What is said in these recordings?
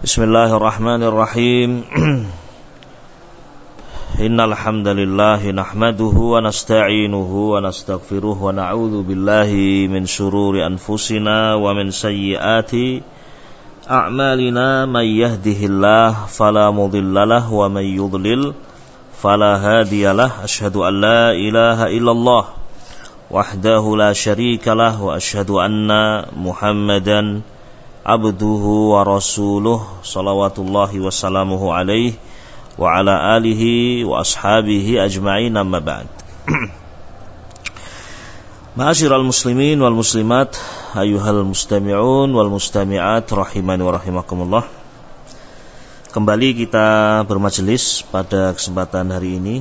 Bismillahirrahmanirrahim. Innal hamdalillah nahmaduhu wa nasta'inuhu wa nastaghfiruh wa na'udzu billahi min shururi anfusina wa min sayyiati a'malina. May yahdihillahu fala mudhillalah wa may yudlil fala hadiyalah. Asyhadu an la ilaha illallah wahdahu la syarikalah wa asyhadu anna Muhammadan abduhu wa rasuluh salawatullahi wassalamuhu alaihi wa ala alihi wa ashabihi ajma'in, amma ba'd. Ma'asyiral muslimin wal muslimat, ayyuhal mustami'un wal mustami'at rahimani wa rahimakumullah. Kembali kita bermajelis pada kesempatan hari ini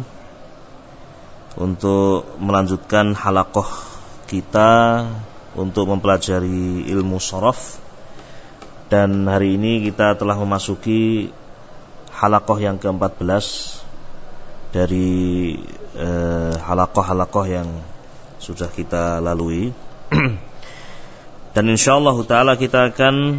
untuk melanjutkan halaqah kita untuk mempelajari ilmu sharaf. Dan hari ini kita telah memasuki halaqah yang ke-14 dari halaqah-halaqah yang sudah kita lalui. Dan insyaallah ta'ala kita akan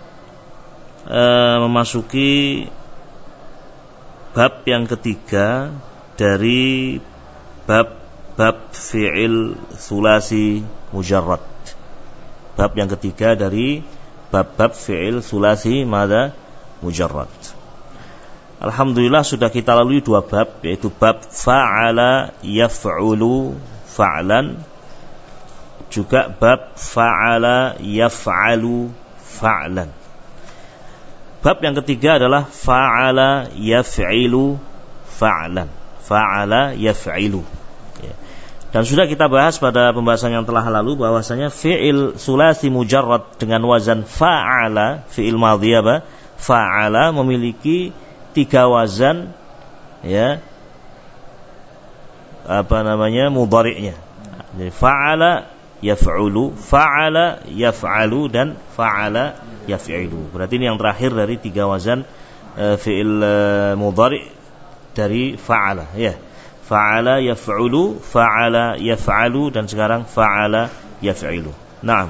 memasuki bab yang ketiga dari bab fi'il thulasi mujarrad. Bab yang ketiga dari bab fi'il thulasi mada mujarrad. Alhamdulillah sudah kita lalui dua bab, yaitu bab fa'ala yaf'ulu fa'lan, juga bab fa'ala yaf'alu fa'lan. Bab yang ketiga adalah fa'ala yaf'ilu fa'lan. Fa'ala yaf'ilu. Dan sudah kita bahas pada pembahasan yang telah lalu bahwasanya fi'il sulasi mujarrad dengan wazan fa'ala, fi'il madhi apa? Fa'ala memiliki tiga wazan, ya. Mudhari'nya. Jadi fa'ala yaf'ulu, fa'ala yaf'alu, dan fa'ala yaf'ilu. Berarti ini yang terakhir dari tiga wazan fi'il mudhari' dari fa'ala, ya. Fa'ala yaf'ulu, fa'ala yaf'alu, dan sekarang fa'ala yaf'ilu. Naam.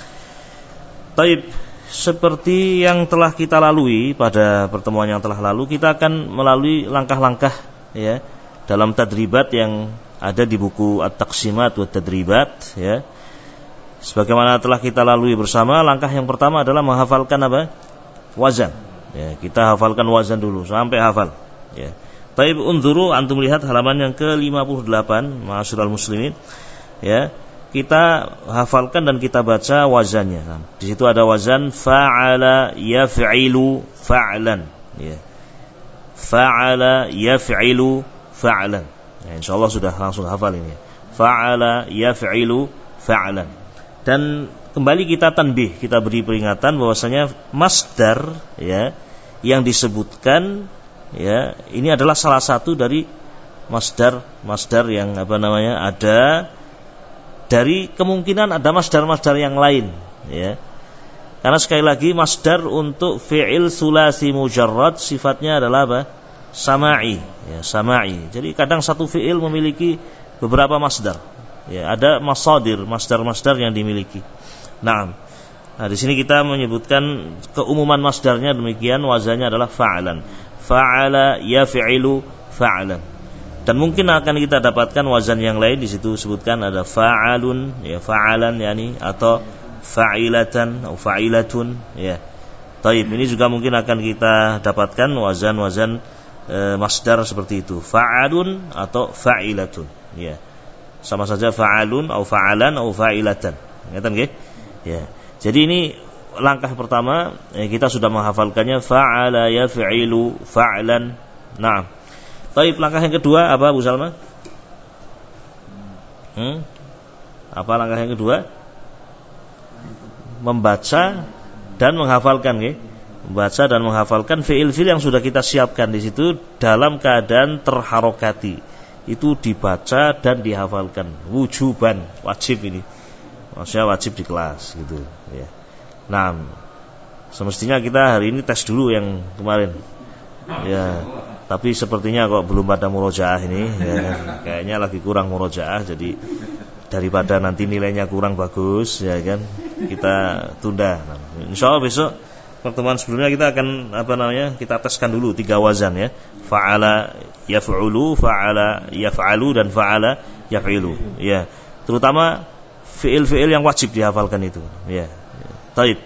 Taib, seperti yang telah kita lalui pada pertemuan yang telah lalu, kita akan melalui langkah-langkah, ya, dalam tadribat yang ada di buku At-Taqsimat wa Tadribat, ya. Sebagaimana telah kita lalui bersama, langkah yang pertama adalah menghafalkan apa? Wazan. Ya, kita hafalkan wazan dulu sampai hafal, ya. Taib, unzuru, antum lihat halaman yang ke-58, ma'asyiral muslimin, ya. Kita hafalkan dan kita baca wazannya. Nah, di situ ada wazan fa'ala yaf'ilu fa'lan, ya. Fa'ala yaf'ilu fa'lan. Ya, insyaallah sudah langsung hafal ini. Fa'ala yaf'ilu fa'lan. Dan kembali kita tanbih, kita beri peringatan bahwasanya masdar, ya, yang disebutkan, ya, ini adalah salah satu dari masdar yang ada dari kemungkinan ada masdar yang lain, ya. Karena sekali lagi masdar untuk fi'il sulasi mujarrad sifatnya adalah apa? Sama'i, ya, sama'i. Jadi kadang satu fi'il memiliki beberapa masdar, ya, ada masdar yang dimiliki. Nah, di sini kita menyebutkan keumuman masdarnya demikian, wazannya adalah fa'lan. Fa'ala yaf'ilu fa'lan. Dan mungkin akan kita dapatkan wazan yang lain di situ sebutkan ada fa'alun, ya, fa'alan, yani, atau fa'ilatan atau fa'ilatun, ya. Taib, ini juga mungkin akan kita dapatkan wazan-wazan masdar seperti itu, fa'alun atau fa'ilatun, ya. Sama saja fa'alun atau fa'alan atau fa'ilatan. Ingat nggih? Ya. Jadi ini langkah pertama, kita sudah menghafalkannya fa'ala yaf'ilu fa'lan. Naam. Baik, langkah yang kedua apa, Bu Salma? Apa langkah yang kedua? Membaca dan menghafalkan, nggih. Membaca dan menghafalkan fi'il-fi'il yang sudah kita siapkan di situ dalam keadaan terharokati. Itu dibaca dan dihafalkan. Wujuban, wajib ini. Maksudnya wajib di kelas gitu, ya. Nah, semestinya kita hari ini tes dulu yang kemarin, ya. Tapi sepertinya kok belum pada murojaah ini, ya. Kayaknya lagi kurang murojaah, jadi daripada nanti nilainya kurang bagus, ya kan, kita tunda. Nah, insyaallah besok pertemuan sebelumnya kita akan kita teskan dulu 3 wazan ya. Fa'ala yaf'ulu, fa'ala yaf'alu dan fa'ala yaf'ilu. Ya. Terutama fiil-fiil yang wajib dihafalkan itu. Ya. Taib.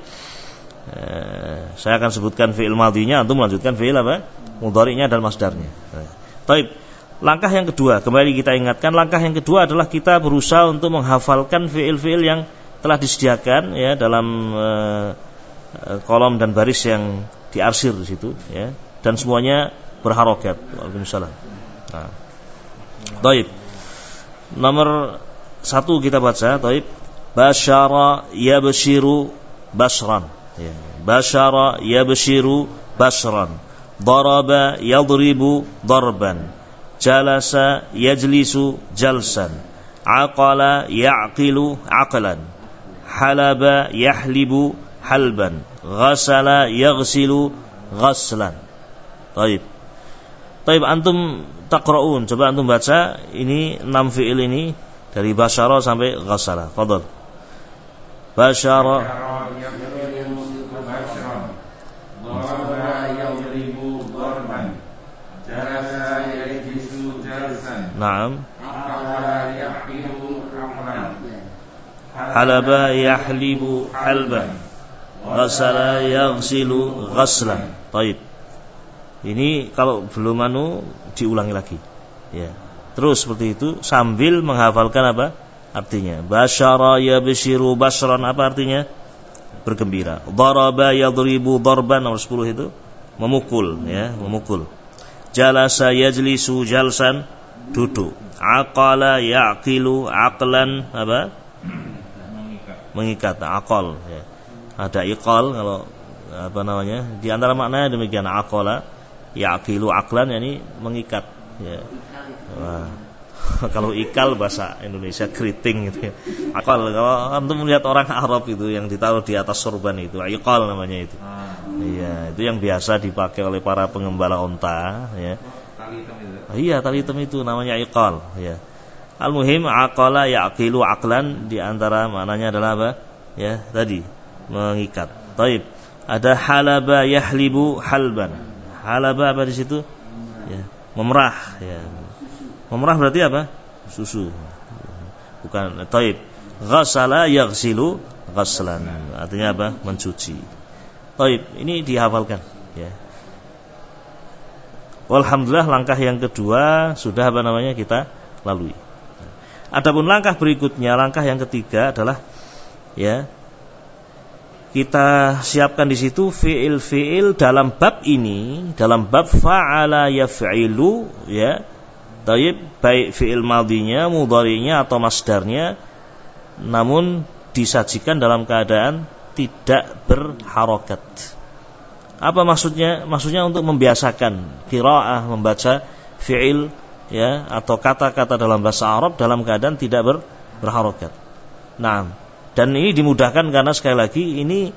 Saya akan sebutkan fiil madhinya, antum melanjutkan fiil apa? Mudhari'nya dan masdarnya. Taib. Langkah yang kedua, kembali kita ingatkan, langkah yang kedua adalah kita berusaha untuk menghafalkan fiil-fiil yang telah disediakan ya dalam kolom dan baris yang diarsir di situ ya, dan semuanya berharokat. Waalaikumsalam. Nah. Taib. Nomor 1 kita baca, taib. Basyara yabshiru basran. Ya. Basyara yabshiru basran. Daraba yadribu darban. Jalasa yajlisu jalsan. Aqala ya'qilu aqlan. Halaba yahlibu halban, ghasala yaghsilu ghaslan. Baik. Baik, antum taqra'un, coba antum baca ini 6 fiil ini dari basyara sampai ghasala. Fadhal. Basyara yadribu basran, daraba yadribu darban, jalasa yajlisu jalsan. Naam. Aqala yahlibu aqlan. Halaba yahlibu halban. Ghasala yaghsilu ghaslan. Baik. Ini kalau belum diulangi lagi. Ya. Terus seperti itu sambil menghafalkan apa? Artinya. Basyara yabshiru basran, apa artinya? Bergembira. Daraba yadribu darban, nomor 10 itu memukul ya, memukul. Jalasa yajlisu jalsan, duduk. Aqala yaqilu aqlan, apa? Mengikat. Aqal ya. Ada iqal kalau di antara maknanya demikian. Aqala yaqilu aqlan, yakni mengikat ya. Wah. Kalau ikal bahasa Indonesia keriting gitu ya. Aqal, kalau antum melihat orang Arab itu yang ditaruh di atas sorban itu, iqal namanya itu. Iya, itu yang biasa dipakai oleh para pengembala onta ya. Tali hitam itu. Iya, tali hitam itu namanya iqal ya. Al-muhim aqala yaqilu aqlan, di antara maknanya adalah apa? Ya, tadi mengikat. Taib. Ada halaba yahlibu halban. Halaba apa di situ? Ya, memerah ya. Memerah berarti apa? Susu. Bukan. Taib. Ghasala yaghsilu ghaslan. Artinya apa? Mencuci. Taib. Ini dihafalkan ya. Walhamdulillah, langkah yang kedua sudah kita lalui. Adapun langkah berikutnya, langkah yang ketiga adalah ya, kita siapkan di situ fiil-fiil dalam bab ini, dalam bab fa'ala yaf'ilu ya. Taib, baik fiil madhinya, mudhari'nya atau masdarnya, namun disajikan dalam keadaan tidak berharokat. Apa maksudnya? Maksudnya untuk membiasakan qiraah membaca fiil ya atau kata-kata dalam bahasa Arab dalam keadaan tidak berharokat. Nah, dan ini dimudahkan karena sekali lagi ini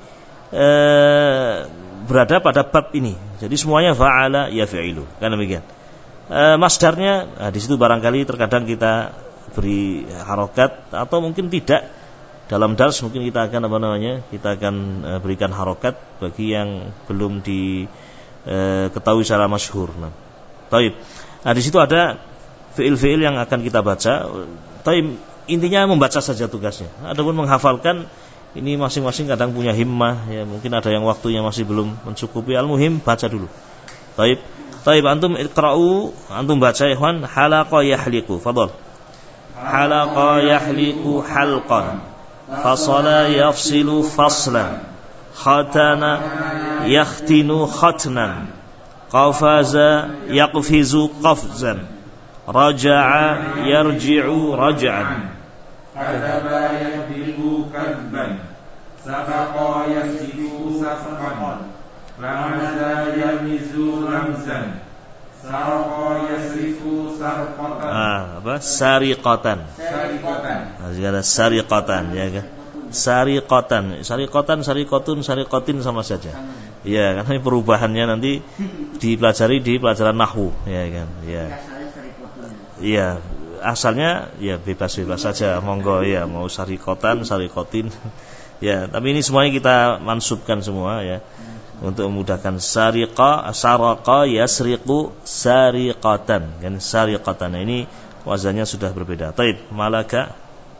berada pada bab ini. Jadi semuanya fa'ala yaf'ilu. Kan demikian. Masdarnya di situ barangkali terkadang kita beri harokat atau mungkin tidak. Dalam dars mungkin kita akan kita akan berikan harokat bagi yang belum diketahui secara masyhur. Nah, taib. Nah, di situ ada fiil-fiil yang akan kita baca. Taib, intinya membaca saja tugasnya. Adapun menghafalkan ini masing-masing kadang punya himmah ya, mungkin ada yang waktunya masih belum mencukupi. Al-muhim baca dulu. Taib. Taib, antum iqra'u, antum baca ikhwan. Halaqa yahliqu, fadhal. Halaqa yahliqu halqan. Fasala yafsilu faslan. Khatana yakhtinu khatnan. Qafaza yaqfizu qafzan. Raja'a yarji'u raj'an. Kadaba yahdibu kadban. Sabaqa yasidu safqan. Ramaza yamizu ramzan. Sarqa yasrifu sarqatan. Apa? Sariqatan. Sariqatan. Jika ada sariqatan ya kan. Sariqatan, sariqatan, sariqatun, sariqatin sama saja. Ya, karena perubahannya nanti dipelajari di pelajaran nahwu ya kan. Ya. Iya, asalnya ya bebas-bebas saja, monggo ya, mau sariqatan, sariqatin. Ya, tapi ini semuanya kita mansubkan semua ya. untuk memudahkan saraqa yasriqu sariqatan, kan sariqatan. Ini wazannya sudah berbeda. Taib, malaka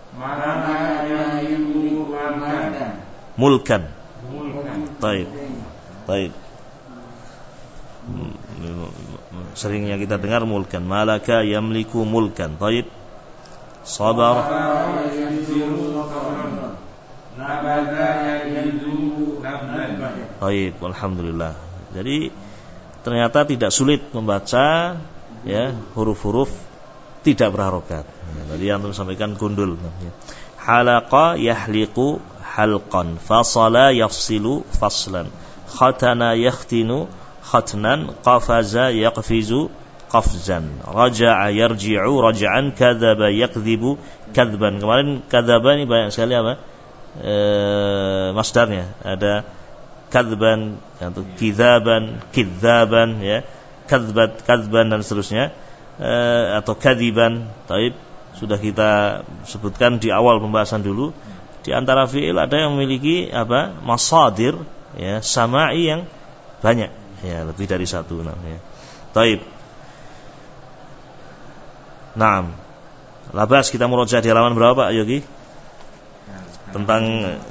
yamliku mulkan. Taib. Seringnya kita dengar mulkan, malaka yamliku mulkan. Taib. Sabar. Baik, alhamdulillah. Jadi ternyata tidak sulit membaca ya huruf-huruf tidak berharokat. Tadi yang sampaikan gundul. Halaqa yahliqu halqan, fasala yafsilu faslan, khatana yakhtinu khatnan, qafaza yaqfizu qafzan, raja'a yarji'u raj'an, kadzaba yakdzibu kadzban. Kemarin kadzaba ini banyak sekali apa? Masdarnya ada kadzban atau kidzaban, kidzaban ya, kadzban dan seterusnya, atau kadziban. Taib, sudah kita sebutkan di awal pembahasan dulu. Di antara fi'il ada yang memiliki apa? Masadir ya, sama'i yang banyak ya, lebih dari satu namanya. Taib. Naam. Labas, kita murojaah di halaman berapa Pak Yogi? Tentang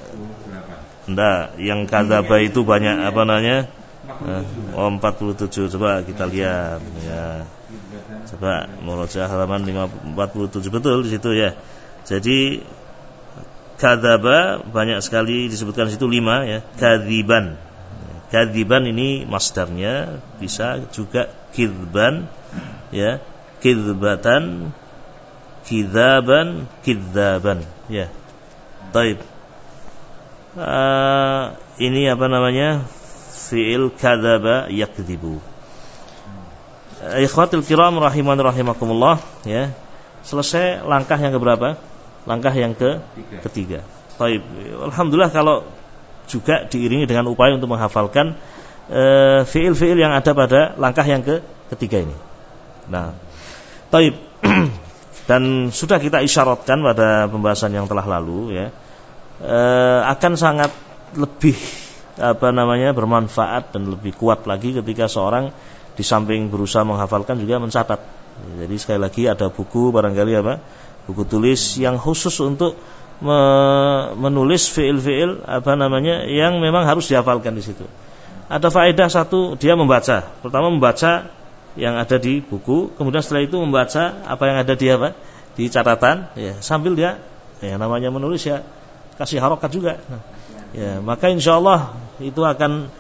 yang kadzaba itu banyak apa namanya? 47. Coba kita lihat ya. Coba murojaah halaman 47, betul di situ ya. Jadi kadzaba banyak sekali disebutkan di situ 5 ya. Kadziban. Kadziban ini masdarnya, bisa juga kidzban ya. Kidzbatan, kidzaban, kidzaban ya. Taib. Ini apa namanya? Fi'il kadzaba yakdzibu. Ikhwatul kiram rahiman rahimakumullah ya. Selesai langkah yang keberapa? Langkah yang ketiga. Taib. Alhamdulillah kalau juga diiringi dengan upaya untuk menghafalkan fi'il-fi'il yang ada pada langkah yang ketiga ini. Nah, taib. Dan sudah kita isyaratkan pada pembahasan yang telah lalu ya, akan sangat lebih bermanfaat dan lebih kuat lagi ketika seorang di samping berusaha menghafalkan juga mencatat. Jadi sekali lagi ada buku barangkali buku tulis yang khusus untuk menulis fiil-fiil yang memang harus dihafalkan di situ. Ada faedah satu, dia membaca. Pertama membaca yang ada di buku, kemudian setelah itu membaca apa yang ada di catatan ya, sambil dia ya namanya menulis ya kasih harokat juga. Ya, maka insyaallah itu akan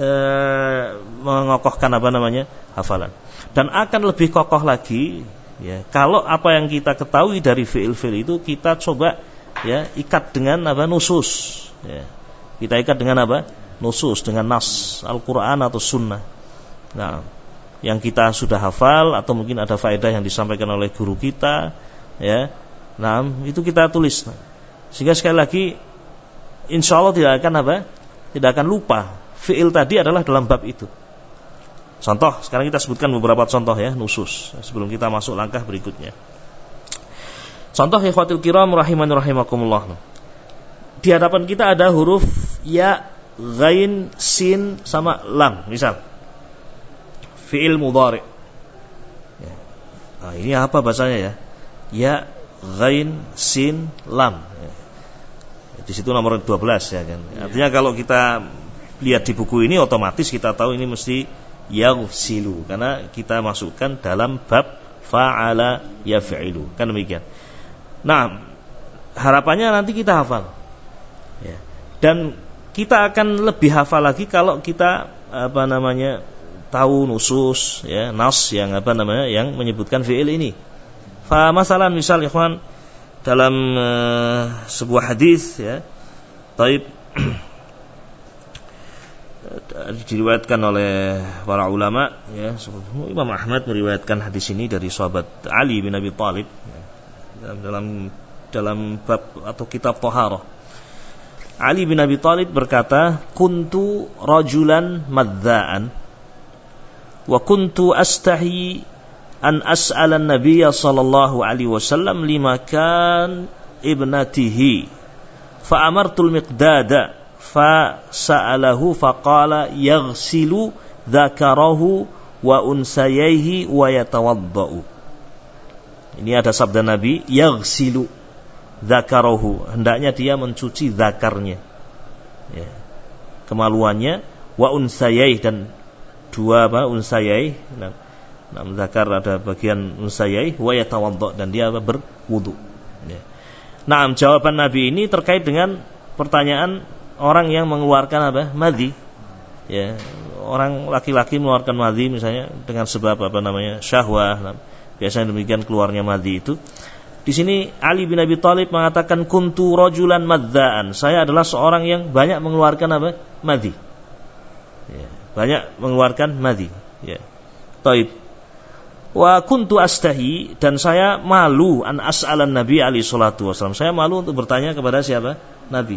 mengokohkan hafalan, dan akan lebih kokoh lagi ya kalau apa yang kita ketahui dari fiil-fiil itu kita coba ya ikat dengan nusus ya. Kita ikat dengan nusus, dengan nas Al-Qur'an atau sunnah. Nah, yang kita sudah hafal atau mungkin ada faedah yang disampaikan oleh guru kita ya. Nah, itu kita tulis. Sehingga sekali lagi insyaallah tidak akan lupa. Fi'il tadi adalah dalam bab itu. Contoh, sekarang kita sebutkan beberapa contoh ya, nusus sebelum kita masuk langkah berikutnya. Contoh ikhwatul kiram rahiman rahimakumullah. Di hadapan kita ada huruf ya, ghain, sin sama lam, misal fi'il mudhari. Ya. Nah, ini apa bahasanya ya? Ya, ghain, sin, lam. Ya. Di situ nomor 12 ya kan. Artinya kalau kita lihat di buku ini otomatis kita tahu ini mesti yaghsilu karena kita masukkan dalam bab fa'ala yaf'ilu. Kan demikian. Nah, harapannya nanti kita hafal. Ya. Dan kita akan lebih hafal lagi kalau kita tahu nusus ya, nas yang yang menyebutkan fi'il ini. Fa masalan misal ikhwan dalam sebuah hadis ya. Taib diriwayatkan oleh para ulama ya, Imam Ahmad meriwayatkan hadis ini dari sahabat Ali bin Abi Thalib ya, dalam bab atau kitab Thaharah. Ali bin Abi Thalib berkata, kuntu rajulan madza'an wa kuntu astahi an as'ala an-nabiy sallallahu alaihi wasallam lima kan ibnatihi fa amartu al-miqdada fa sa'alahu faqala yaghsilu dzakarahu wa unsayaihi wa yatawaddau. Ini ada sabda Nabi, yaghsilu dzakarahu, hendaknya dia mencuci zakarnya, ya, kemaluannya, wa unsayaihi, dan dua unsayaihi, zakar ada bagian unsayaihi, wa yatawaddau, dan dia berwudu. Ya. Nah, jawaban Nabi ini terkait dengan pertanyaan orang yang mengeluarkan madhi. Ya, orang laki-laki mengeluarkan madhi misalnya dengan sebab syahwah. Biasanya demikian keluarnya madhi itu. Di sini Ali bin Abi Thalib mengatakan kuntu rajulan madzaan. Saya adalah seorang yang banyak mengeluarkan madhi. Ya, banyak mengeluarkan madhi. Ya. Taib. Wa kuntu astahi, dan saya malu an as'alan Nabi alaihi salatu wasallam. Saya malu untuk bertanya kepada siapa? Nabi.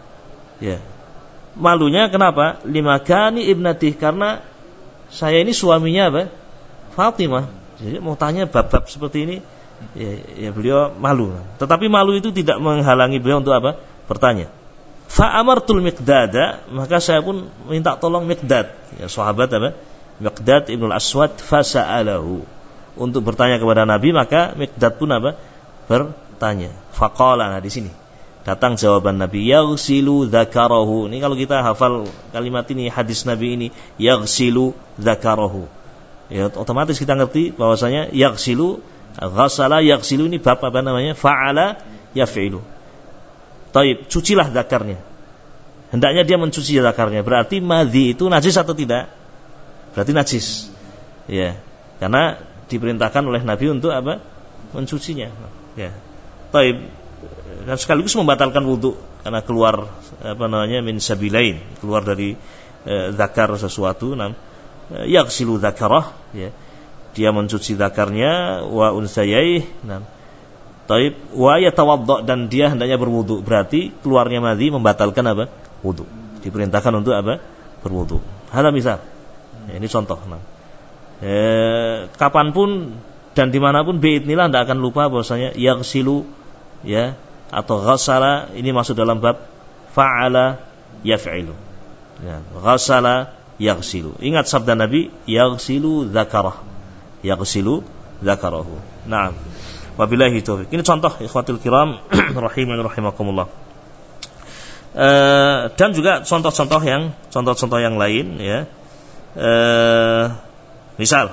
Ya. Malunya kenapa? Limakani ibnatih, karena saya ini suaminya Fatimah. Jadi mau tanya bab-bab seperti ini, ya beliau malu. Tetapi malu itu tidak menghalangi beliau untuk bertanya. Fa amartul Miqdada, maka saya pun minta tolong Miqdad, ya sahabat Miqdad ibnul Aswad, fasa'alahu, untuk bertanya kepada Nabi, maka Miqdad pun bertanya. Faqala, nah di sini datang jawaban Nabi, yaghsilu dzakarahu. Ini kalau kita hafal kalimat ini, hadis Nabi ini, yaghsilu dzakarahu, ya otomatis kita ngerti bahwasanya yaghsilu, ghasala yaghsilu ini bab fa'ala yaf'ilu. Taib, cucilah zakarnya. Hendaknya dia mencuci zakarnya. Berarti madhi itu najis atau tidak? Berarti najis. Ya, karena diperintahkan oleh Nabi untuk mencucinya. Ya. Taib, dan sekaligus membatalkan wudu karena keluar min sabilain, keluar dari zakar sesuatu. Yaghsilu dzakarah, ya. Dia mencuci zakarnya, wa unsayaihi. Taib, wa yatawadda, dan dia hendaknya berwudu. Berarti keluarnya madhi membatalkan wudu. Diperintahkan untuk berwudu. Hada misal. Ya, ini contoh. Kapanpun dan dimanapun biidznillah tidak akan lupa bahwasanya yaghsilu, ya, atau ghassala ini masuk dalam bab fa'ala yaf'ilu. Ya, ghassala yaghsilu. Ingat sabda Nabi, yaghsilu dzakarah. Yaghsilu dzakarahu. Naam. Wabillahi taufiq. Ini contoh ikhwatul kiram rahiman rahimakumullah. Dan juga contoh-contoh yang lain, ya. Misal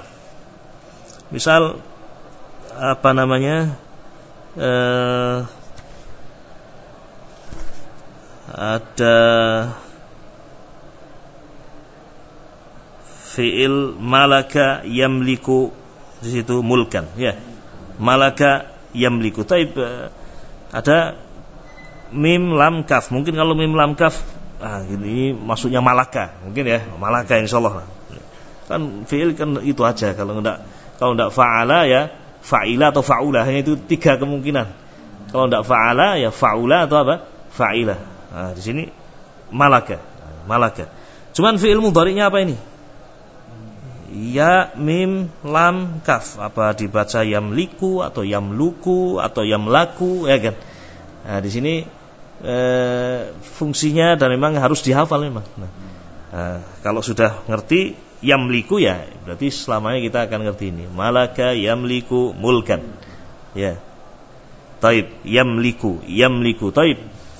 ada fi'il malaka yamliku, di situ mulkan, ya. Malaka yamliku. Taib, ada mim lam kaf. Mungkin kalau mim lam kaf, ini maksudnya malaka, mungkin ya, malaka insyaallah. Kan fi'il kan itu aja. Kalau enggak fa'ala, ya fa'ila atau fa'ula, hanya itu tiga kemungkinan. Kalau enggak fa'ala, ya fa'ula atau fa'ila. Nah, di sini malaka. Cuman fi'il mudhari'nya apa ini? Ya mim lam kaf. Apa dibaca yamliku atau yamluku atau yamlaku, ya kan? Nah, di sini fungsinya dan memang harus dihafal memang. Kalau sudah ngerti yamliku, ya berarti selamanya kita akan ngerti ini. Malaka yamliku mulkan. Ya. Taib, yamliku. Taib.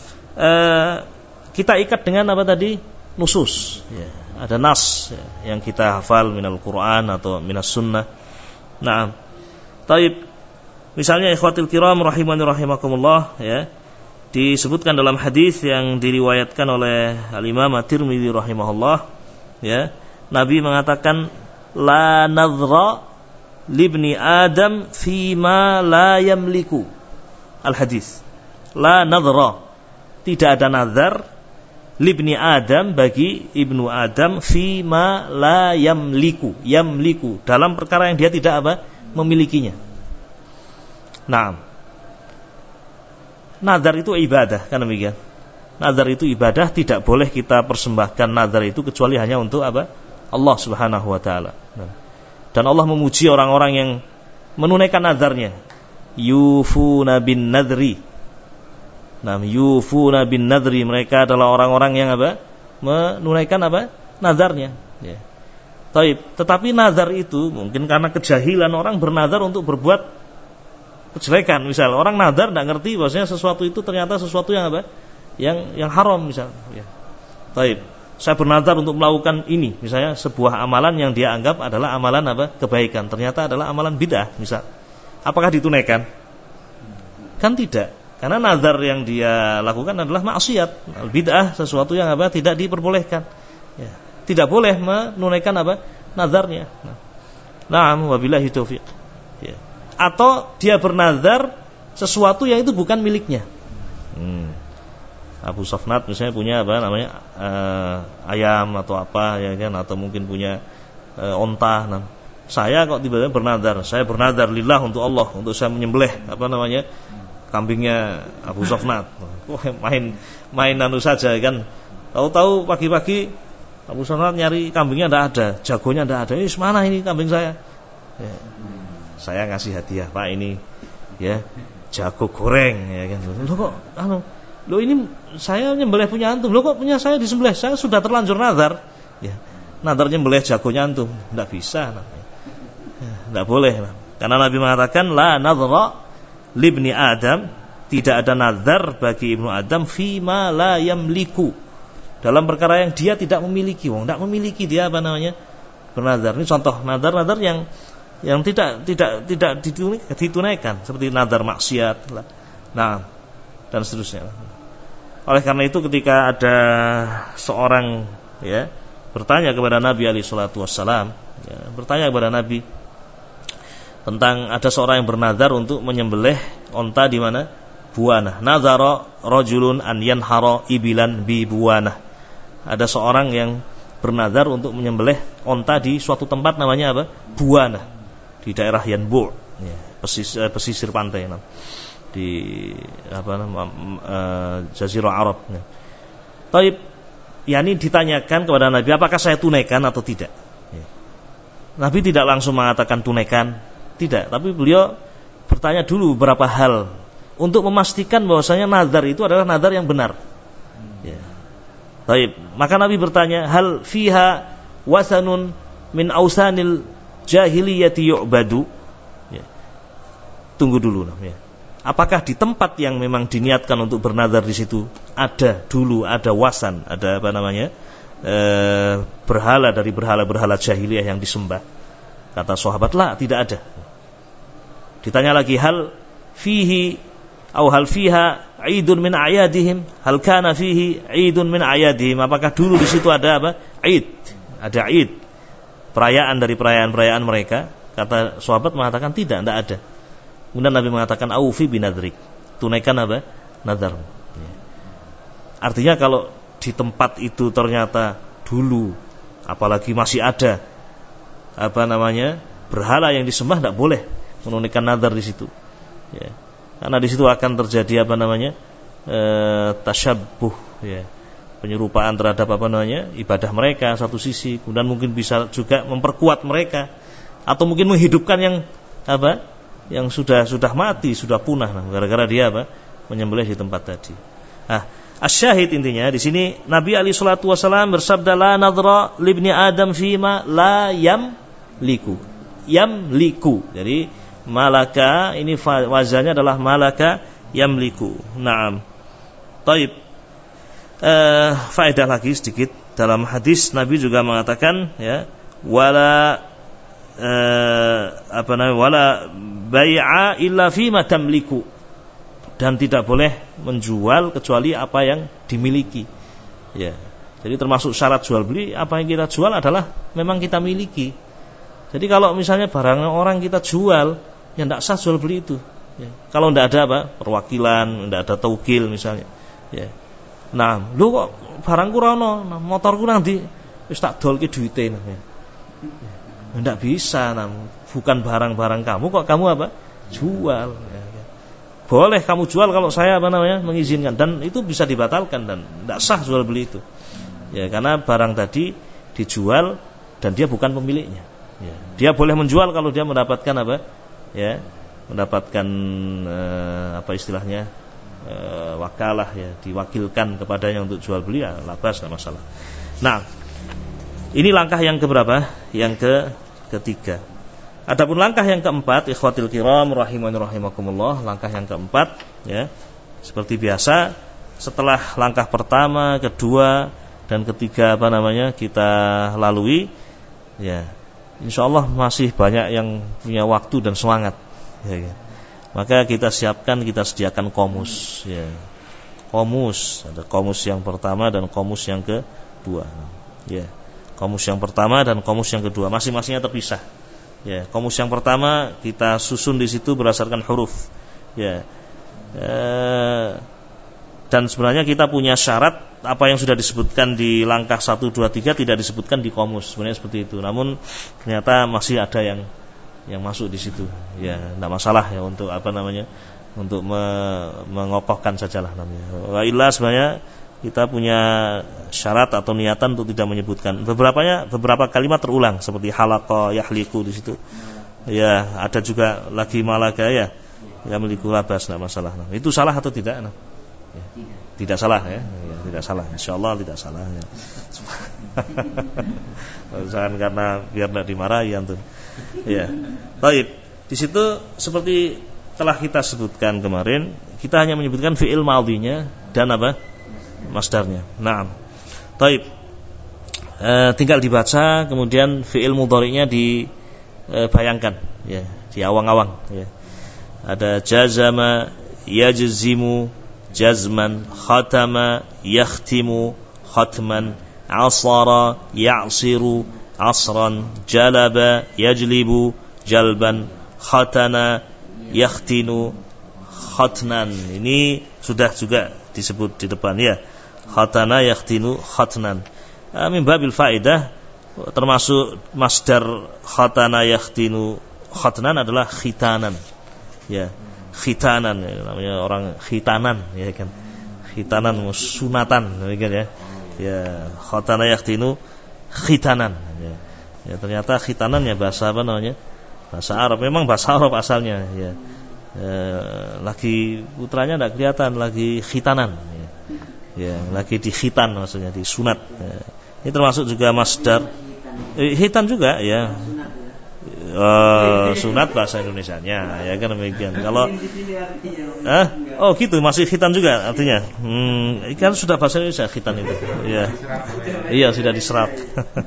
Kita ikat dengan apa tadi? Nusus. Ya. Ada nas, ya, yang kita hafal minal Quran atau minas sunnah. Naam. Taib. Misalnya ikhwatul kiram rahimani rahimakumullah, ya. Disebutkan dalam hadis yang diriwayatkan oleh Al-Imam At-Tirmidzi rahimahullah, ya. Nabi mengatakan la nadhra libni Adam fima la yamliku. Al-hadis. La nadhra, tidak ada nazar libni Adam, bagi ibnu Adam, fima la yamliku, dalam perkara yang dia tidak memilikinya. Naam. Nazar itu ibadah, kan demikian. Nazar itu ibadah, tidak boleh kita persembahkan nazar itu kecuali hanya untuk Allah Subhanahu wa taala. Dan Allah memuji orang-orang yang menunaikan nazarnya. Yufuna bin nadri. Yufuna bin nadri, mereka adalah orang-orang yang apa? Menunaikan apa? Nazarnya. Ya. Tetapi nazar itu mungkin karena kejahilan orang bernazar untuk berbuat kejelekan. Misal orang nazar tidak ngerti bahwasanya sesuatu itu ternyata sesuatu yang apa? Yang haram misal. Ya. Saya bernazar untuk melakukan ini, misalnya sebuah amalan yang dia anggap adalah amalan apa? Kebaikan. Ternyata adalah amalan bid'ah misal. Apakah ditunaikan? Kan tidak. Karena nazar yang dia lakukan adalah maksiat, bid'ah, sesuatu yang apa? Tidak diperbolehkan. Ya. Tidak boleh menunaikan apa? Nazarnya. Na'am wabillahi taufiq. Ya. Atau dia bernazar sesuatu yang itu bukan miliknya. Abu Safnat misalnya punya apa namanya? Ayam atau apa ya kan, atau mungkin punya onta. Saya kok tiba-tiba bernazar, saya bernazar lillah untuk Allah, untuk saya menyembelih apa namanya? Kambingnya Abu Safnat. Main anu saja kan. Tahu-tahu pagi-pagi Abu Safnat nyari kambingnya tidak ada, jagonya tidak ada. Mana ini kambing saya? Ya. Saya ngasih hadiah, Pak, ini ya jago goreng ya kan. Loh ini saya nyembelih punya antum. Loh kok punya saya disembelih? Saya sudah terlanjur nazar. Ya. Nazar nyembelih jagonya antum. Tidak bisa. Tidak boleh. Karena Nabi mengatakan la nadhra libni Adam, tidak ada nazar bagi ibnu Adam fima la yamliku, dalam perkara yang dia tidak memiliki. Tidak memiliki dia apa namanya? Bernazar. Ini contoh nazar-nazar yang tidak ditunaikan, seperti nazar maksiat. Nah, dan seterusnya. Oleh karena itu ketika ada seorang ya bertanya kepada Nabi alaihi salatu wassalam, ya, bertanya kepada Nabi tentang ada seorang yang bernazar untuk menyembelih onta di mana? Buana. Nazara rajulun an yanhara ibilan bi buana. Ada seorang yang bernazar untuk menyembelih onta di suatu tempat namanya apa? Buana. Di daerah Yanbu', ya, pesisir pantai di apa Jazirah Arab. Ya. Yani ditanyakan kepada Nabi, apakah saya tunaikan atau tidak? Ya. Nabi tidak langsung mengatakan tunaikan. Tidak, tapi beliau bertanya dulu beberapa hal untuk memastikan bahwasanya nazar itu adalah nazar yang benar. Ya. Maka Nabi bertanya, hal fiha wasanun min ausanil jahiliyati yu'badu? Ya. Tunggu dulu, ya. Apakah di tempat yang memang diniatkan untuk bernazar di situ ada wasan, ada apa namanya? Berhala dari berhala-berhala jahiliyah yang disembah? Kata sahabat, la, tidak ada. Ditanya lagi, hal fiha idun min a'yadihim, hal kana fihi idun min a'yadihim, apakah dulu di situ ada apa? Ada id, perayaan dari perayaan-perayaan mereka? Kata sahabat mengatakan tidak ada. Kemudian Nabi mengatakan aufi binadrik, tunaikan apa? Nazar. Artinya kalau di tempat itu ternyata dulu, apalagi masih ada apa namanya? Berhala yang disembah, tidak boleh menunaikan nazar di situ. Ya. Karena di situ akan terjadi apa namanya? Tasyabbuh, ya. Penyerupaan terhadap apa namanya? Ibadah mereka satu sisi, kemudian mungkin bisa juga memperkuat mereka atau mungkin menghidupkan yang apa? Yang sudah mati, sudah punah, gara-gara dia apa? Menyembelih di tempat tadi. Asyahid intinya di sini Nabi alaihi salatu wasallam bersabda, la nadhra libni Adam fima la yamliku. Jadi malaka ini wazannya adalah malaka yamliku. Naam. Taib. Faedah lagi sedikit, dalam hadis Nabi juga mengatakan ya, wala bai'a illa fima tamliku, dan tidak boleh menjual kecuali apa yang dimiliki. Ya. Jadi termasuk syarat jual beli, apa yang kita jual adalah memang kita miliki. Jadi kalau misalnya barang orang kita jual, ya tidak sah jual beli itu. Ya. Kalau tidak ada apa? Perwakilan, tidak ada taukil misalnya. Ya. Nah, lu kok barangku rono, motorku nanti wis tak dolke duite. Ya. Tidak bisa, bukan barang-barang kamu kok kamu apa? Jual. Ya. Boleh kamu jual kalau saya apa namanya mengizinkan, dan itu bisa dibatalkan dan tidak sah jual beli itu. Ya, karena barang tadi dijual dan dia bukan pemiliknya. Ya. Dia boleh menjual kalau dia mendapatkan apa? Ya, mendapatkan apa istilahnya? wakalah ya, diwakilkan kepadanya untuk jual beli, ya labas, tidak masalah. Nah, ini langkah yang keberapa? Yang ketiga. Adapun langkah yang keempat, ikhwatil kiram rahimani rahimakumullah, langkah yang keempat ya, seperti biasa, setelah langkah pertama, kedua dan ketiga kita lalui, ya insyaallah masih banyak yang punya waktu dan semangat ya. Maka kita sediakan komus ya. Komus, ada komus yang pertama dan komus yang kedua ya. Komus yang pertama dan komus yang kedua, masing-masingnya terpisah ya. Komus yang pertama kita susun di situ berdasarkan huruf ya. Dan sebenarnya kita punya syarat, apa yang sudah disebutkan di langkah 1, 2, 3 tidak disebutkan di komus, sebenarnya seperti itu. Namun ternyata masih ada yang masuk di situ. Ya, tidak masalah ya untuk untuk mengokohkan sajalah namanya. Wa illa sebenarnya kita punya syarat atau niatan untuk tidak menyebutkan. Beberapa kalimat terulang seperti halaqa, yahliku di situ. Ya, ada juga lagi malaga ya. Yamliku labas, tidak masalah. Nah, itu salah atau tidak? Nah. Ya, tidak salah ya. Ya, tidak salah. Insyaallah tidak salah ya. Jangan karena biar tidak dimarahi antum. Ya. Baik. Di situ seperti telah kita sebutkan kemarin, kita hanya menyebutkan fi'il madhinya dan apa? Masdarnya. Naam. Baik. Tinggal dibaca, kemudian fi'il mudhari'nya dibayangkan ya, diawang-awang ya. Ada jazama, yajzimu, jazman, khatama, yakhtimu, khatman, asara, ya'siru, asran, jalaba, yajlibu, jalban, khatana, yakhtinu, khatnan. Ini sudah juga disebut di depan ya. Khatana, yakhtinu, khatnan. Min babil faedah, termasuk masdar khatana, yakhtinu, khatnan adalah khitanan. Ya, khitanan ya, namanya orang khitanan ya kan. Khitanan sunatan ya kan ya. Ya, khatana yaktinu khitanan ya. Ya ternyata khitanan ya bahasa apa namanya? Bahasa Arab. Memang bahasa Arab asalnya ya. Lagi putranya enggak kelihatan, lagi khitanan ya. Ya, lagi dikhitan maksudnya, disunat ya. Ini termasuk juga masdar khitan juga ya. Sunat bahasa Indonesianya ya kan demikian. Kalau oh gitu, masih khitan juga artinya. Kan sudah bahasa Indonesia khitan itu. Ya. Iya sudah diserap.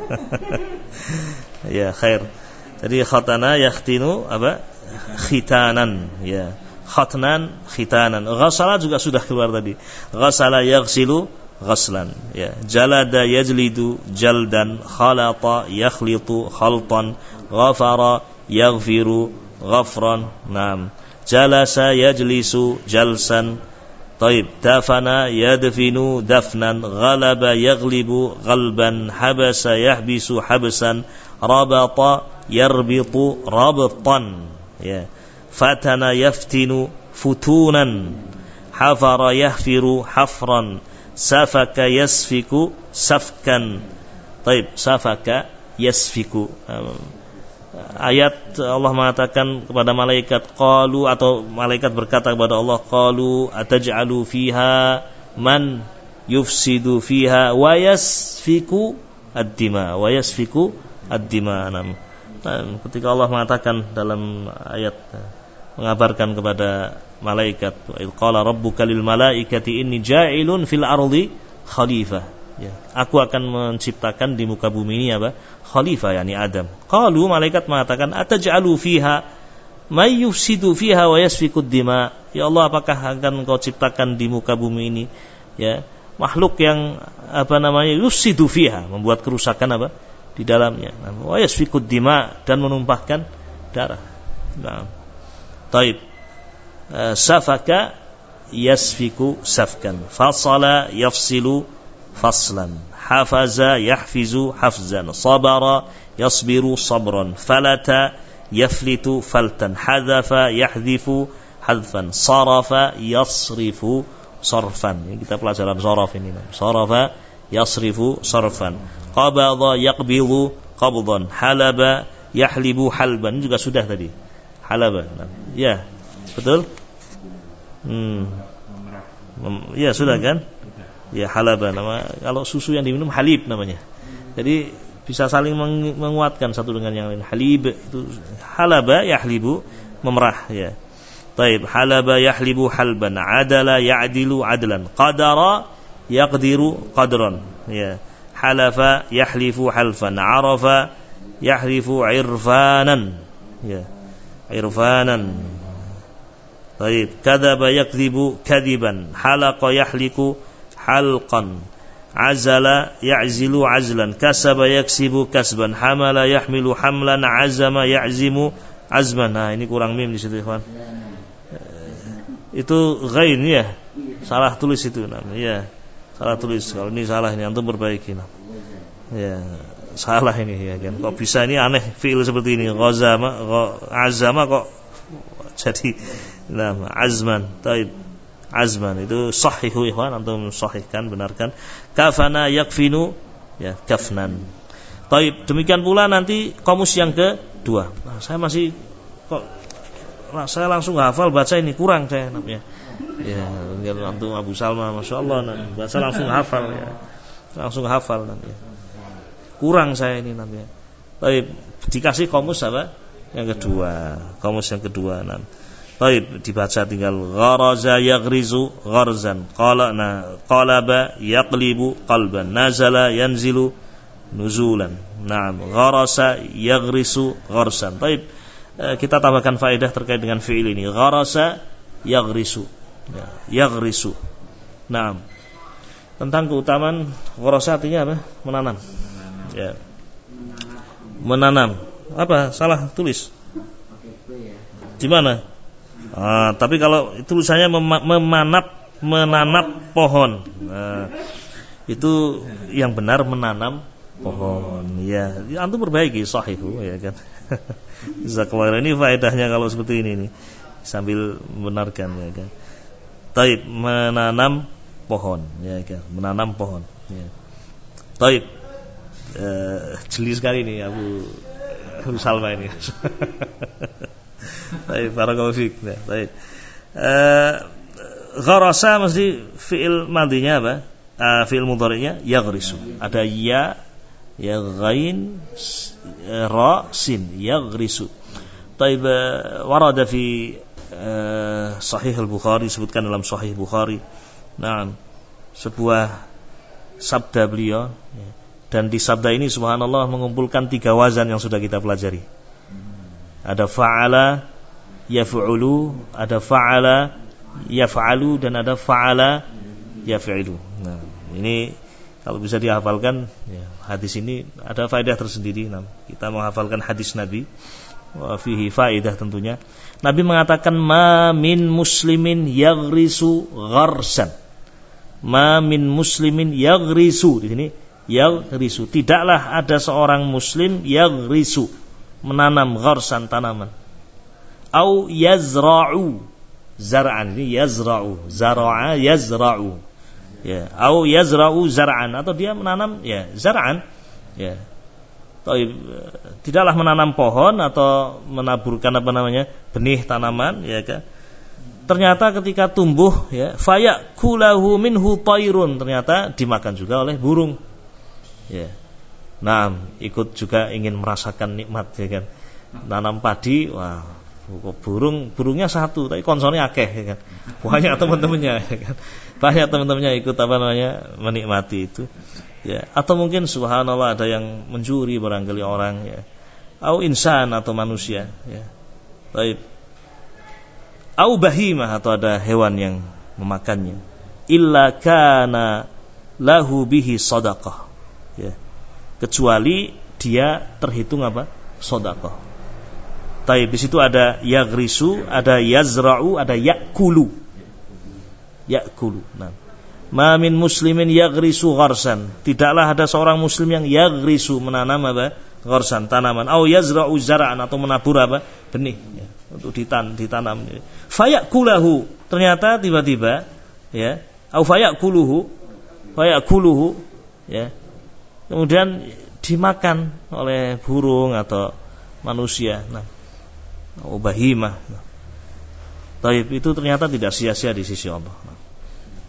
Ya, khair. Jadi khatana yakhtinu apa? Khitanan ya. Khatnan, khitanan. Ghassala juga sudah keluar tadi. Ghassala yaghsilu ghaslan ya. Jalada yajlidu jaldan, khalata yakhlitu khaltan, ghafara yaghfiru ghafran. Naam. Jalasa yajlisu jalsan. Taib. Dafana yadfinu dafnan, ghalaba yaghlibu ghalban, habasa yahbisu habsan, rabata yarbitu rabtan ya. Fatana yaftinu futunan, hafara yahfiru hafran, safaka yasfiku safkan. Taib. Safaka yasfiku. Ayat Allah mengatakan kepada malaikat, qalu, atau malaikat berkata kepada Allah, qalu ataj'alu fiha man yufsidu fiha wa yasfiku ad-dima, wa yasfiku ad-dima. Ketika Allah mengatakan dalam ayat mengabarkan kepada malaikat, qala rabbuka lil malaikati inni ja'ilun fil ardi khalifah ya, aku akan menciptakan di muka bumi ini apa? Khalifah, yakni Adam. Qalu, malaikat mengatakan, ataj'alu fiha may yufsidu fiha wa yasfiku ad-dima. Ya Allah, apakah akan Engkau ciptakan di muka bumi ini ya makhluk yang yufsidu fiha, membuat kerusakan apa? Di dalamnya. Wa yasfiku ad-dima, dan menumpahkan darah. Nah. Taib. Safaka yasfiku safkan, fasala yafsilu faslan, hafaza yahfizu hafzan, sabara yasbiru sabran, falata yaflitu faltan, hadhafa yahdhifu hadfan, sarafa yasrifu sarfan. Ini kita pelajaran saraf ini. Sarafa yasrifu sarfan, qabadha yaqbidu qabdan, halaba yahlibu halban. Ini juga sudah tadi. Halaba. Ya, betul? Ya sudah kan? Ya halaba nama. Kalau susu yang diminum halib namanya. Jadi bisa saling menguatkan satu dengan yang lain. Halib itu halaba yahlibu memerah ya. Taib halaba yahlibu halban, adala ya'dilu adlan, qadara yaqdiru qadran ya. Halafa yahlifu halfan, arafa yahlifu irfanan ya. Irfanan. Taib kadzaba yakdzibu kadiban, halaqa yahliku halqan, azala ya'zilu azlan, kasaba yaksibu kasban, hamala yahmilu hamlan, azama ya'zimu azman. Nah, ini kurang mim di situ, ikhwan. Itu ghain ya. Salah tulis itu namanya. Ya, salah tulis. Kalau ini salah ini antum perbaiki. Ya, salah ini ya kan. Kok bisa ini aneh fi'il seperti ini. Ghazama, azama kok jadi azman. Taib. Azman itu sahihu ikhwan, antum sahihkan, benarkan. Kafana yakfinu ya, kafnan. Taib. Demikian pula nanti kamus yang kedua. Nah, saya masih kok saya langsung hafal baca ini kurang saya namanya. Ya, antum Abu Salma masyaallah baca langsung hafal ya. Langsung hafal nanti. Kurang saya ini namanya. Taib. Dikasih kamus apa? Yang kedua. Kamus yang kedua nanti. Baik, dibaca tinggal gharaza yaghrizu gharzan, qalaba yaqlibu qalban, nazala yanzilu nuzulan. Naam, gharasa yaghrisu gharsan. Baik, kita tambahkan faedah terkait dengan fi'il ini. Gharasa yaghrisu. Ya, yaghrisu. Naam. Tentang keutamaan gharasa artinya apa? Menanam. Ya. Menanam. Apa? Salah tulis. Di mana? Tapi kalau tulisannya menanam pohon, itu yang benar menanam pohon. Ya, antum perbaiki sahihu ya kan. Zakallah, ini faedahnya kalau seperti ini nih, sambil membenarkan ya kan. Taib menanam pohon ya kan, menanam pohon. Ya. Taib jeli sekali nih Abu Salma ini. Baik, barakallahu fiik. Baik. Gharasa mesti fi'il madhinya apa? Fi'il mudhari'nya yaghrisu. Ada ya, ghain, ra, sin, yaghrisu. Baik, warada fi Sahih Al-Bukhari, disebutkan dalam Sahih Bukhari. Nah, sebuah sabda beliau, dan di sabda ini subhanallah mengumpulkan 3 wazan yang sudah kita pelajari. Ada fa'ala yaf'ulu, ada fa'ala yaf'alu, dan ada fa'ala yaf'ilu. Nah, ini kalau bisa dihafalkan ya, hadis ini ada faedah tersendiri. Nah, kita menghafalkan hadis Nabi, wa fihi faedah tentunya. Nabi mengatakan ma min muslimin yaghrisu gharsan. Ma min muslimin yaghrisu, di sini yaghrisu. Tidaklah ada seorang muslim yaghrisu, menanam gharsan, tanaman. Au yazra'u, zar'an, ini yazra'u, zara'a yazra'u. Ya, au yazra'u zar'an, atau dia menanam ya zar'an. Ya. Tidaklah menanam pohon atau menaburkan apa namanya? Benih tanaman, ya kan. Ternyata ketika tumbuh ya, fayakulahu minhu tairun, ternyata dimakan juga oleh burung. Ya. Nah, ikut juga ingin merasakan nikmat ya kan. Nanam padi, wah, burungnya satu, tapi konsolnya akeh ya kan. Banyak teman-temannya ya kan. Banyak teman-temannya ikut apa namanya menikmati itu. Ya, atau mungkin subhanallah ada yang mencuri barangkali orang ya. Au insan atau manusia ya. Baik. Au bahimah atau ada hewan yang memakannya. Illa kana lahu bihi shadaqah. Ya. Kecuali dia terhitung apa? Shadaqah. Taib, di situ ada yaghrisu, ada yazra'u, ada yakulu. Yakulu. Nah. Ma min muslimin yaghrisu gharsan. Tidaklah ada seorang muslim yang yaghrisu, menanam apa? Gharsan, tanaman. Au yazra'u zar'an, atau menabur apa? Benih ya, untuk ditanam. Fayakulahu. Ternyata tiba-tiba ya, au fayakuluhu ya. Kemudian dimakan oleh burung atau manusia. Nah, bahimah. Taib, itu ternyata tidak sia-sia di sisi Allah.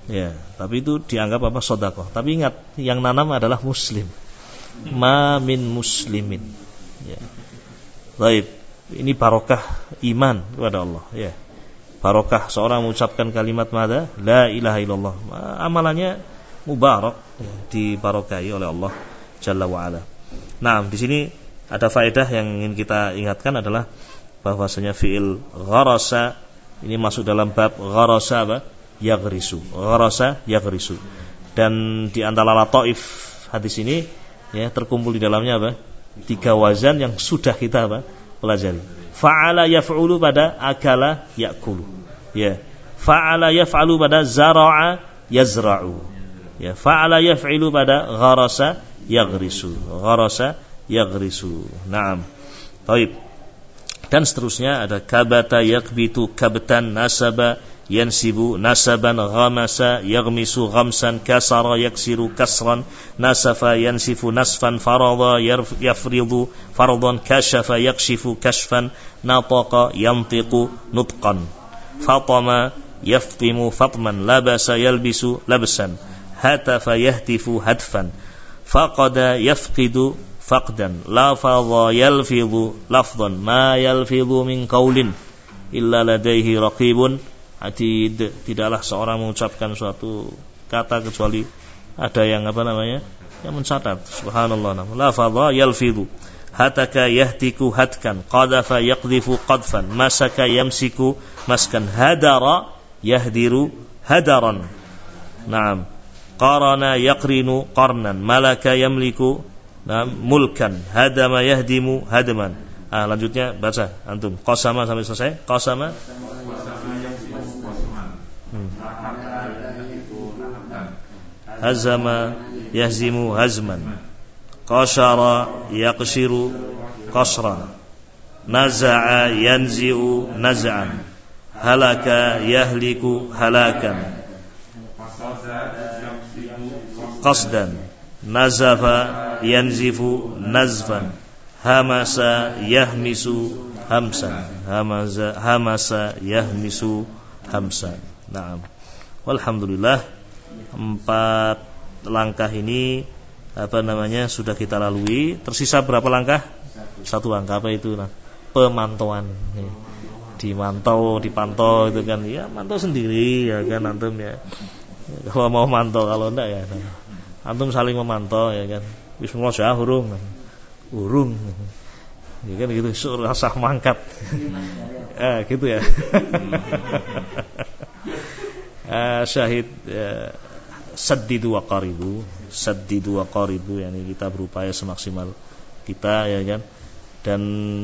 Ya, tapi itu dianggap apa? Sedekah. Tapi ingat, yang nanam adalah muslim. Ma min muslimin. Ya. Baik, ini barokah iman kepada Allah, ya. Barokah seorang mengucapkan kalimat mada? La ilaha illallah. Amalannya mubarak, ya, dibarokahi oleh Allah Jalla wa ala. Nah, di sini ada faedah yang ingin kita ingatkan adalah bahwasanya fi'il gharasa ini masuk dalam bab gharasa apa? Yaghrisu. Gharasa yaghrisu. Dan di antara lataif hadis ini ya terkumpul di dalamnya apa? 3 wazan yang sudah kita apa? Pelajari. Fa'ala yaf'ulu pada akala ya'kulu. Ya. Fa'ala yaf'alu pada zara'a yazra'u. Ya, fa'ala yaf'ilu pada gharasa yaghrisu. Gharasa yaghrisu. Naam. Baik. Dan seterusnya ada kabata yakbitu kabtan nasaba yansibu nasaban ghamasa yaghmisu ghamsan kasara yaksiru kasran nasafa yansifu nasfan farada yafridu faradan kashafa yakshifu kashfan nataqa yantiqu nutqan fatama yaftimu fatman labasa yalbisu labsan hatafa yahtifu hadfan faqada yafqidu faqdan lafadha yalfidhu lafdhan ma yalfidhu min qaulin illa ladaihi raqibun atid. Tidaklah seorang mengucapkan suatu kata kecuali ada yang yang mencatat. Subhanallah. Lafadha yalfidhu hataka yahtiku hatkan qadafa yaqdhifu qadfan masaka yamsiku maskan hadara yahdiru hadaran. Naam. Qarana yaqrinu qarnan malaka yamliku mulkan hadama yahdimu hadaman. Lanjutnya baca antum. Qasama sampai selesai. Qasama hazama yahzimu hazman qashara yaqshiru qashran naza'a yanzi'u naz'an halaka yahliku halakan qasdan nazafa yanzifu nazfan hamasa yahmisu hamsan hamasa yahmisu hamsan. Naam. Walhamdulillah 4 langkah ini sudah kita lalui. Tersisa berapa langkah? 1 langkah. Apa itu? Pemantauan. Dipantau itu kan ya, mantau sendiri ya kan antum ya. Kalau mau mantau, kalau enggak ya antum saling memantau ya kan. Bismillah ya urung. Ya kan gitu, rasa mangkat. Gitu ya. Syahid saddidu wa qaribu yani kita berupaya semaksimal kita ya kan. Dan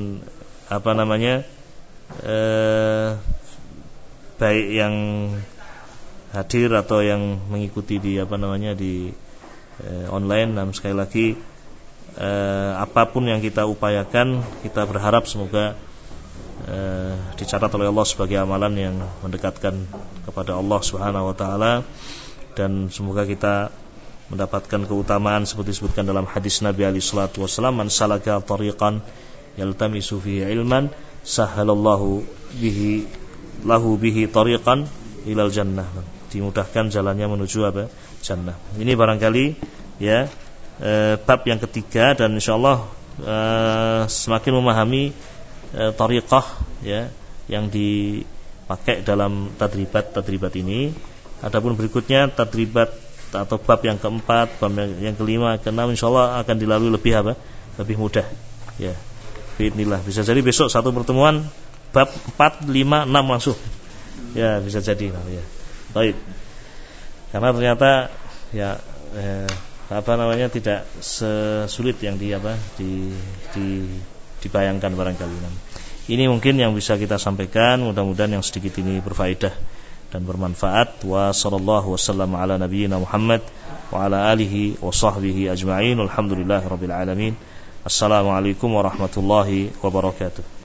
baik yang hadir atau yang mengikuti di online. Dan sekali lagi apapun yang kita upayakan, kita berharap semoga dicatat oleh Allah sebagai amalan yang mendekatkan kepada Allah Subhanahu wa taala, dan semoga kita mendapatkan keutamaan seperti disebutkan dalam hadis Nabi alaihi salatu wasallam, man salaka tariqan yaltamisu fihi ilman sahalallahu bihi tariqan ilal jannah. Dimudahkan jalannya menuju jannah. Ini barangkali ya bab yang ketiga, dan insyaallah semakin memahami tariqah ya yang dipakai dalam tadribat ini. Adapun berikutnya tadribat atau bab yang keempat, bab yang kelima, keenam insyaallah akan dilalui lebih mudah ya. Bismillah. Bisa jadi besok satu pertemuan bab 4, 5, 6 langsung. Ya, bisa jadi ya. Baik. Karena ternyata ya tidak sesulit yang dibayangkan barangkali. Ini mungkin yang bisa kita sampaikan, mudah-mudahan yang sedikit ini berfaedah dan bermanfaat. Wa sallallahu wasallam ala nabiyyina Muhammad wa ala alihi wa sahbihi ajma'in. Alhamdulillahirabbil alamin. Assalamualaikum warahmatullahi wabarakatuh.